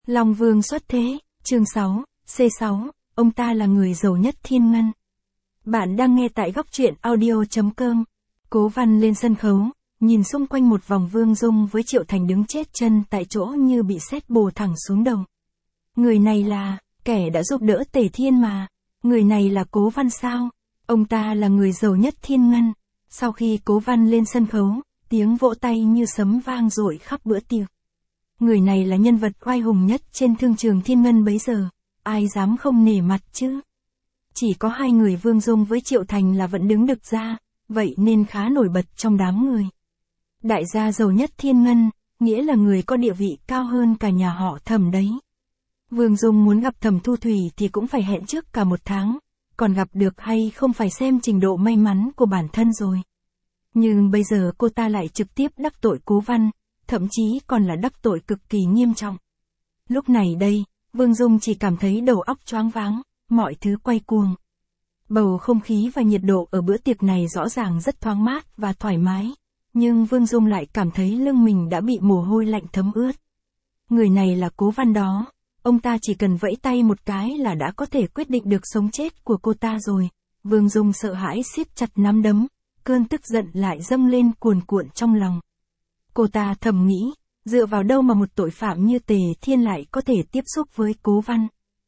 Long Vương xuất thế, chương 6, C6, ông ta là người giàu nhất thiên ngân. Bạn đang nghe tại góc truyện audio.com. Cố Văn lên sân khấu, nhìn xung quanh một vòng Vương Dung với Triệu Thành đứng chết chân tại chỗ như bị sét bổ thẳng xuống đầu. Người này là, kẻ đã giúp đỡ Tề Thiên mà. Người này là Cố Văn sao? Ông ta là người giàu nhất thiên ngân. Sau khi Cố Văn lên sân khấu, tiếng vỗ tay như sấm vang dội khắp bữa tiệc. Người này là nhân vật oai hùng nhất trên thương trường thiên ngân bấy giờ, ai dám không nể mặt chứ? Chỉ có hai người Vương Dung với Triệu Thành là vẫn đứng đực ra, vậy nên khá nổi bật trong đám người. Đại gia giàu nhất thiên ngân, nghĩa là người có địa vị cao hơn cả nhà họ Thẩm đấy. Vương Dung muốn gặp Thẩm Thu Thủy thì cũng phải hẹn trước cả 1 tháng, còn gặp được hay không phải xem trình độ may mắn của bản thân rồi. Nhưng bây giờ cô ta lại trực tiếp đắc tội Cố Văn, thậm chí còn là đắc tội cực kỳ nghiêm trọng. Lúc này đây, Vương Dung chỉ cảm thấy đầu óc choáng váng, mọi thứ quay cuồng. Bầu không khí và nhiệt độ ở bữa tiệc này rõ ràng rất thoáng mát và thoải mái, nhưng Vương Dung lại cảm thấy lưng mình đã bị mồ hôi lạnh thấm ướt. Người này là Cố Văn đó, ông ta chỉ cần vẫy tay một cái là đã có thể quyết định được sống chết của cô ta rồi. Vương Dung sợ hãi siết chặt nắm đấm, cơn tức giận lại dâng lên cuồn cuộn trong lòng. Cô ta thầm nghĩ, dựa vào đâu mà một tội phạm như Tề Thiên lại có thể tiếp xúc với Cố Văn.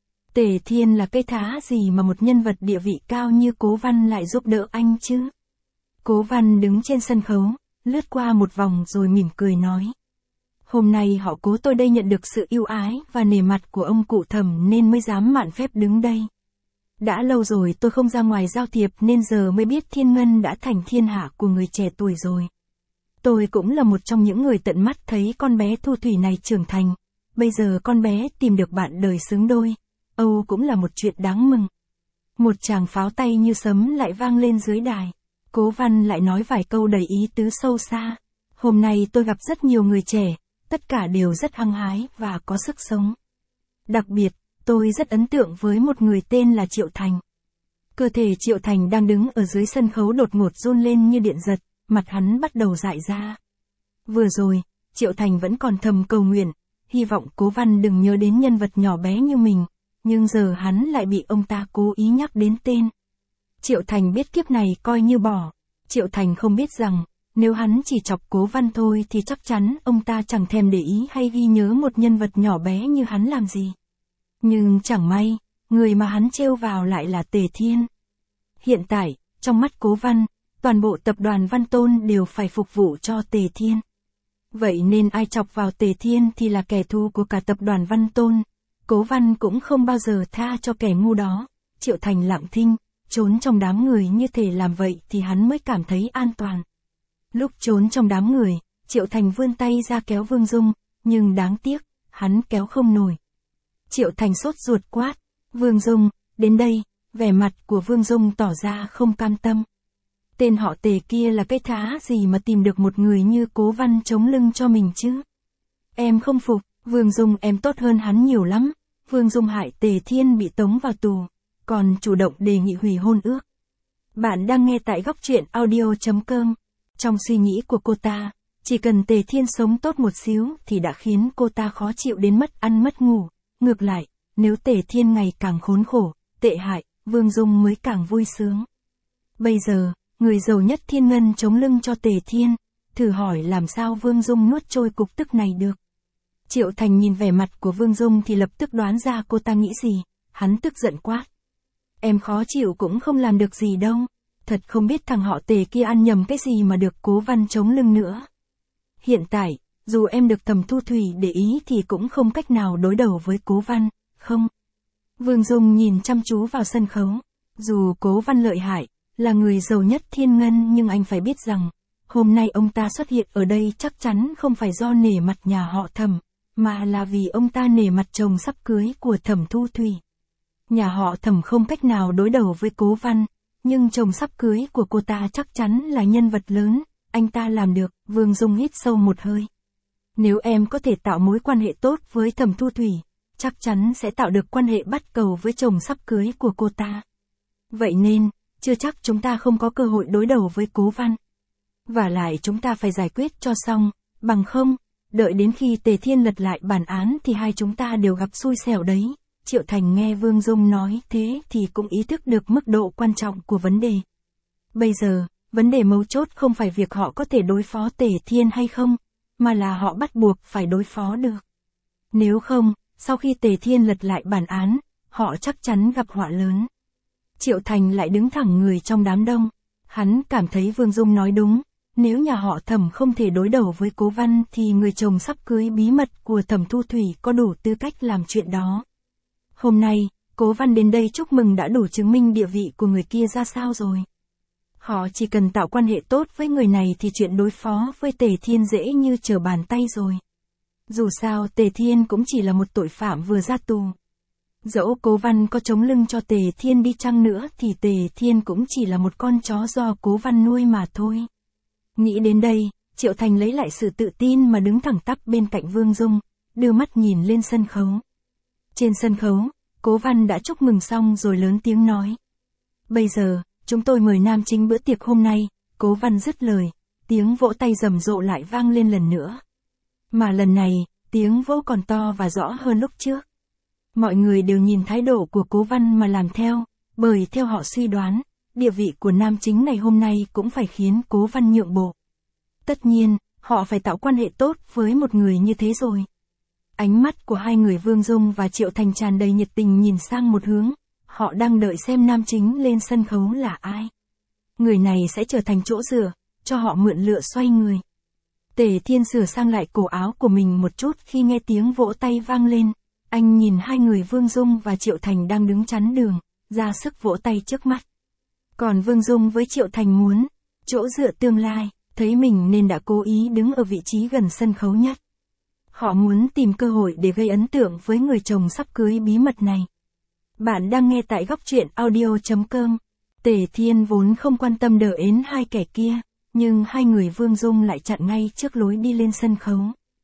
Tề Thiên là cái thá gì mà một nhân vật địa vị cao như Cố Văn lại giúp đỡ anh chứ? Cố Văn đứng trên sân khấu, lướt qua một vòng rồi mỉm cười nói. Hôm nay họ Cố tôi đây nhận được sự ưu ái và nể mặt của ông cụ Thẩm nên mới dám mạn phép đứng đây. Đã lâu rồi tôi không ra ngoài giao thiệp nên giờ mới biết thiên ngân đã thành thiên hạ của người trẻ tuổi rồi. Tôi cũng là một trong những người tận mắt thấy con bé Thu Thủy này trưởng thành. Bây giờ con bé tìm được bạn đời xứng đôi. Âu cũng là một chuyện đáng mừng. Một tràng pháo tay như sấm lại vang lên dưới đài. Cố Văn lại nói vài câu đầy ý tứ sâu xa. Hôm nay tôi gặp rất nhiều người trẻ, tất cả đều rất hăng hái và có sức sống. Đặc biệt, tôi rất ấn tượng với một người tên là Triệu Thành. Cơ thể Triệu Thành đang đứng ở dưới sân khấu đột ngột run lên như điện giật, mặt hắn bắt đầu dại ra. Vừa rồi, Triệu Thành vẫn còn thầm cầu nguyện, hy vọng Cố Văn đừng nhớ đến nhân vật nhỏ bé như mình, nhưng giờ hắn lại bị ông ta cố ý nhắc đến tên. Triệu Thành biết kiếp này coi như bỏ. Triệu Thành không biết rằng, nếu hắn chỉ chọc Cố Văn thôi thì chắc chắn ông ta chẳng thèm để ý hay ghi nhớ một nhân vật nhỏ bé như hắn làm gì. Nhưng chẳng may, người mà hắn trêu vào lại là Tề Thiên. Hiện tại, trong mắt Cố Văn, toàn bộ tập đoàn Văn Tôn đều phải phục vụ cho Tề Thiên. Vậy nên ai chọc vào Tề Thiên thì là kẻ thù của cả tập đoàn Văn Tôn. Cố Văn cũng không bao giờ tha cho kẻ ngu đó. Triệu Thành lặng thinh, trốn trong đám người như thể làm vậy thì hắn mới cảm thấy an toàn. Lúc trốn trong đám người, Triệu Thành vươn tay ra kéo Vương Dung, nhưng đáng tiếc, hắn kéo không nổi. Triệu Thành sốt ruột quát, Vương Dung, đến đây, vẻ mặt của Vương Dung tỏ ra không cam tâm. Tên họ Tề kia là cái thá gì mà tìm được một người như Cố Văn chống lưng cho mình chứ? Em không phục, Vương Dung em tốt hơn hắn nhiều lắm. Vương Dung hại Tề Thiên bị tống vào tù, còn chủ động đề nghị hủy hôn ước. Bạn đang nghe tại góc truyện audio.com. Trong suy nghĩ của cô ta, chỉ cần Tề Thiên sống tốt một xíu thì đã khiến cô ta khó chịu đến mất ăn mất ngủ. Ngược lại, nếu Tề Thiên ngày càng khốn khổ, tệ hại, Vương Dung mới càng vui sướng. Bây giờ, người giàu nhất thiên ngân chống lưng cho Tề Thiên, thử hỏi làm sao Vương Dung nuốt trôi cục tức này được. Triệu Thành nhìn vẻ mặt của Vương Dung thì lập tức đoán ra cô ta nghĩ gì, hắn tức giận quát. Em khó chịu cũng không làm được gì đâu, thật không biết thằng họ Tề kia ăn nhầm cái gì mà được Cố Văn chống lưng nữa. Hiện tại, dù em được Thẩm Thu Thủy để ý thì cũng không cách nào đối đầu với Cố Văn, không? Vương Dung nhìn chăm chú vào sân khấu, dù Cố Văn lợi hại, là người giàu nhất thiên ngân nhưng anh phải biết rằng, hôm nay ông ta xuất hiện ở đây chắc chắn không phải do nể mặt nhà họ Thẩm, mà là vì ông ta nể mặt chồng sắp cưới của Thẩm Thu Thủy. Nhà họ Thẩm không cách nào đối đầu với Cố Văn, nhưng chồng sắp cưới của cô ta chắc chắn là nhân vật lớn, anh ta làm được. Vương Dung hít sâu một hơi. Nếu em có thể tạo mối quan hệ tốt với Thẩm Thu Thủy, chắc chắn sẽ tạo được quan hệ bắt cầu với chồng sắp cưới của cô ta. Vậy nên, chưa chắc chúng ta không có cơ hội đối đầu với Cố Văn. Vả lại chúng ta phải giải quyết cho xong, bằng không, đợi đến khi Tề Thiên lật lại bản án thì hai chúng ta đều gặp xui xẻo đấy. Triệu Thành nghe Vương Dung nói thế thì cũng ý thức được mức độ quan trọng của vấn đề. Bây giờ, vấn đề mấu chốt không phải việc họ có thể đối phó Tề Thiên hay không, mà là họ bắt buộc phải đối phó được. Nếu không, sau khi Tề Thiên lật lại bản án, họ chắc chắn gặp họa lớn. Triệu Thành lại đứng thẳng người trong đám đông. Hắn cảm thấy Vương Dung nói đúng, nếu nhà họ Thẩm không thể đối đầu với Cố Văn thì người chồng sắp cưới bí mật của Thẩm Thu Thủy có đủ tư cách làm chuyện đó. Hôm nay, Cố Văn đến đây chúc mừng đã đủ chứng minh địa vị của người kia ra sao rồi. Họ chỉ cần tạo quan hệ tốt với người này thì chuyện đối phó với Tề Thiên dễ như trở bàn tay rồi. Dù sao Tề Thiên cũng chỉ là một tội phạm vừa ra tù. Dẫu Cố Văn có chống lưng cho Tề Thiên đi chăng nữa thì Tề Thiên cũng chỉ là một con chó do Cố Văn nuôi mà thôi. Nghĩ đến đây, Triệu Thành lấy lại sự tự tin mà đứng thẳng tắp bên cạnh Vương Dung, đưa mắt nhìn lên sân khấu. Trên sân khấu, Cố Văn đã chúc mừng xong rồi lớn tiếng nói. Bây giờ, chúng tôi mời nam chính bữa tiệc hôm nay. Cố Văn dứt lời, tiếng vỗ tay rầm rộ lại vang lên lần nữa. Mà lần này, tiếng vỗ còn to và rõ hơn lúc trước. Mọi người đều nhìn thái độ của Cố Văn mà làm theo, bởi theo họ suy đoán, địa vị của nam chính này hôm nay cũng phải khiến Cố Văn nhượng bộ. Tất nhiên, họ phải tạo quan hệ tốt với một người như thế rồi. Ánh mắt của hai người Vương Dung và Triệu Thành tràn đầy nhiệt tình nhìn sang một hướng, họ đang đợi xem nam chính lên sân khấu là ai. Người này sẽ trở thành chỗ dựa, cho họ mượn lựa xoay người. Tề Thiên sửa sang lại cổ áo của mình một chút khi nghe tiếng vỗ tay vang lên. Anh nhìn hai người Vương Dung và Triệu Thành đang đứng chắn đường, ra sức vỗ tay trước mắt. Còn Vương Dung với Triệu Thành muốn chỗ dựa tương lai, thấy mình nên đã cố ý đứng ở vị trí gần sân khấu nhất. Họ muốn tìm cơ hội để gây ấn tượng với người chồng sắp cưới bí mật này. Bạn đang nghe tại góc truyện audio.com. Tề Thiên vốn không quan tâm đỡ ến hai kẻ kia, nhưng hai người Vương Dung lại chặn ngay trước lối đi lên sân khấu.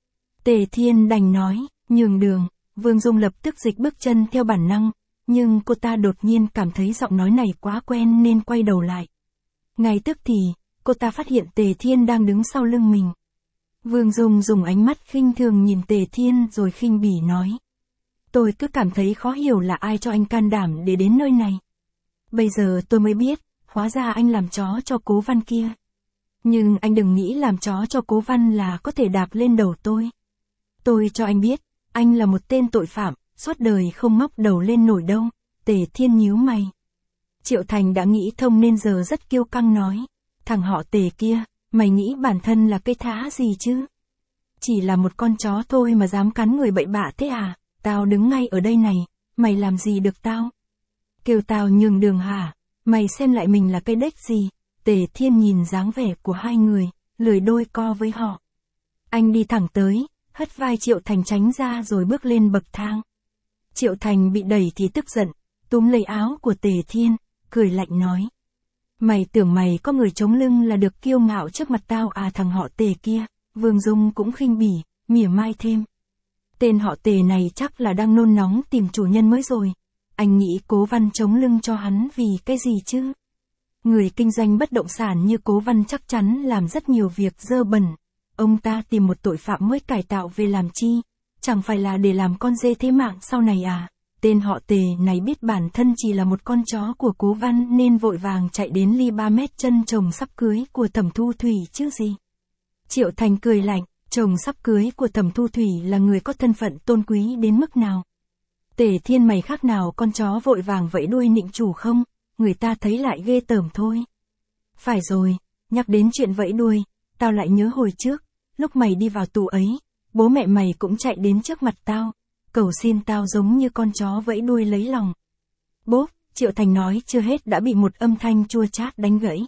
Tề Thiên đành nói, nhường đường. Vương Dung lập tức dịch bước chân theo bản năng, nhưng cô ta đột nhiên cảm thấy giọng nói này quá quen nên quay đầu lại. Ngay tức thì, cô ta phát hiện Tề Thiên đang đứng sau lưng mình. Vương Dung dùng ánh mắt khinh thường nhìn Tề Thiên rồi khinh bỉ nói. Tôi cứ cảm thấy khó hiểu là ai cho anh can đảm để đến nơi này. Bây giờ tôi mới biết, hóa ra anh làm chó cho Cố Văn kia. Nhưng anh đừng nghĩ làm chó cho Cố Văn là có thể đạp lên đầu tôi. Tôi cho anh biết, anh là một tên tội phạm, suốt đời không ngóc đầu lên nổi đâu. Tề Thiên nhíu mày. Triệu Thành đã nghĩ thông nên giờ rất kiêu căng nói. Thằng họ Tề kia, mày nghĩ bản thân là cái thá gì chứ? Chỉ là một con chó thôi mà dám cắn người bậy bạ thế à? Tao đứng ngay ở đây này, mày làm gì được tao? Kêu tao nhường đường hả? Mày xem lại mình là cái đếch gì? Tề Thiên nhìn dáng vẻ của hai người, lười đôi co với họ. Anh đi thẳng tới, hất vai Triệu Thành tránh ra rồi bước lên bậc thang. Triệu Thành bị đẩy thì tức giận, túm lấy áo của Tề Thiên, cười lạnh nói. Mày tưởng mày có người chống lưng là được kiêu ngạo trước mặt tao à? Thằng họ Tề kia. Vương Dung cũng khinh bỉ, mỉa mai thêm. Tên họ Tề này chắc là đang nôn nóng tìm chủ nhân mới rồi. Anh nghĩ Cố Văn chống lưng cho hắn vì cái gì chứ? Người kinh doanh bất động sản như Cố Văn chắc chắn làm rất nhiều việc dơ bẩn. Ông ta tìm một tội phạm mới cải tạo về làm chi? Chẳng phải là để làm con dê thế mạng sau này à? Tên họ Tề này biết bản thân chỉ là một con chó của Cố Văn nên vội vàng chạy đến ly 3 mét chân chồng sắp cưới của Thẩm Thu Thủy chứ gì. Triệu Thành cười lạnh, chồng sắp cưới của Thẩm Thu Thủy là người có thân phận tôn quý đến mức nào? Tề Thiên mày khác nào con chó vội vàng vẫy đuôi nịnh chủ không? Người ta thấy lại ghê tởm thôi. Phải rồi, nhắc đến chuyện vẫy đuôi, tao lại nhớ hồi trước, lúc mày đi vào tù ấy, bố mẹ mày cũng chạy đến trước mặt tao, cầu xin tao giống như con chó vẫy đuôi lấy lòng. Bốp, Triệu Thành nói chưa hết đã bị một âm thanh chua chát đánh gãy.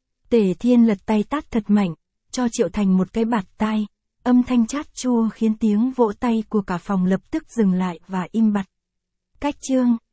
Tề Thiên lật tay tát thật mạnh, cho Triệu Thành một cái bạt tai, âm thanh chát chua khiến tiếng vỗ tay của cả phòng lập tức dừng lại và im bặt. Cách chương